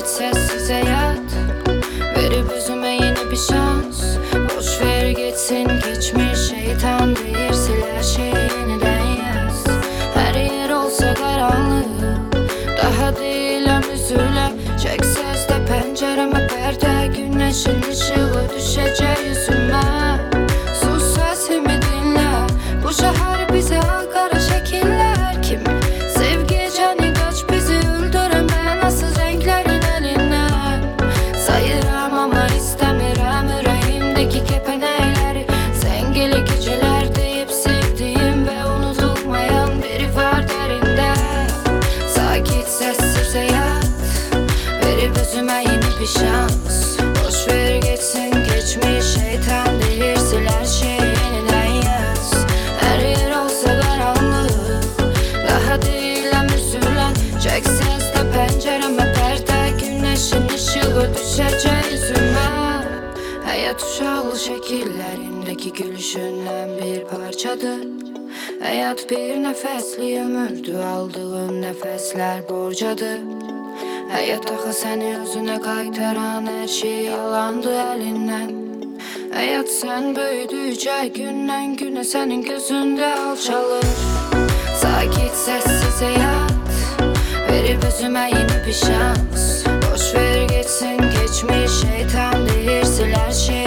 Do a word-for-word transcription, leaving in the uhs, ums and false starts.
Sakit sessiz hayat verip özüme yeni bir şans. Boş ver gitsin geçmiş, şeytan değil, sil her şeyi yeniden yaz. Her yer olsa karanlık, daha değilim üzülecek sesle pencereme perde. Güneşin ışığı düşecek yüzüme. Sus sesimi dinle, bu şehir bize kara şekiller. Kimi sevgi canı kaç bizi öldüreme, nasıl renklerin elinden. Sayıram ama istemiyorum yüreğimdeki kepenekleri. Zengili geceler deyip sevdiğim ve unutulmayan biri var derinde. Sakit sessiz hayat verip özüme yeni bir şans. Boş ver geçsin geçmiş, şeytan değil, sil her şeyi yeniden yaz. Her yer olsa karanlık, daha değilim üzülecek sesle pencereme perde. Güneşin ışığı düşecek yüzüme. Hayat uşaklı şekillerindeki gülüşünden bir parçadır. Hayat bir nefesli ömürdü, aldığın nefesler borcadır. Hayat axı seni özüne qaytaran her şey yalandı elinden. Hayat sen büyüdükçe günden güne senin gözünde alçalır. Sakit sessiz hayat verip özüme yeni bir şans. Boş ver geçsin geçmiş, şeytan değil, sil her şeyi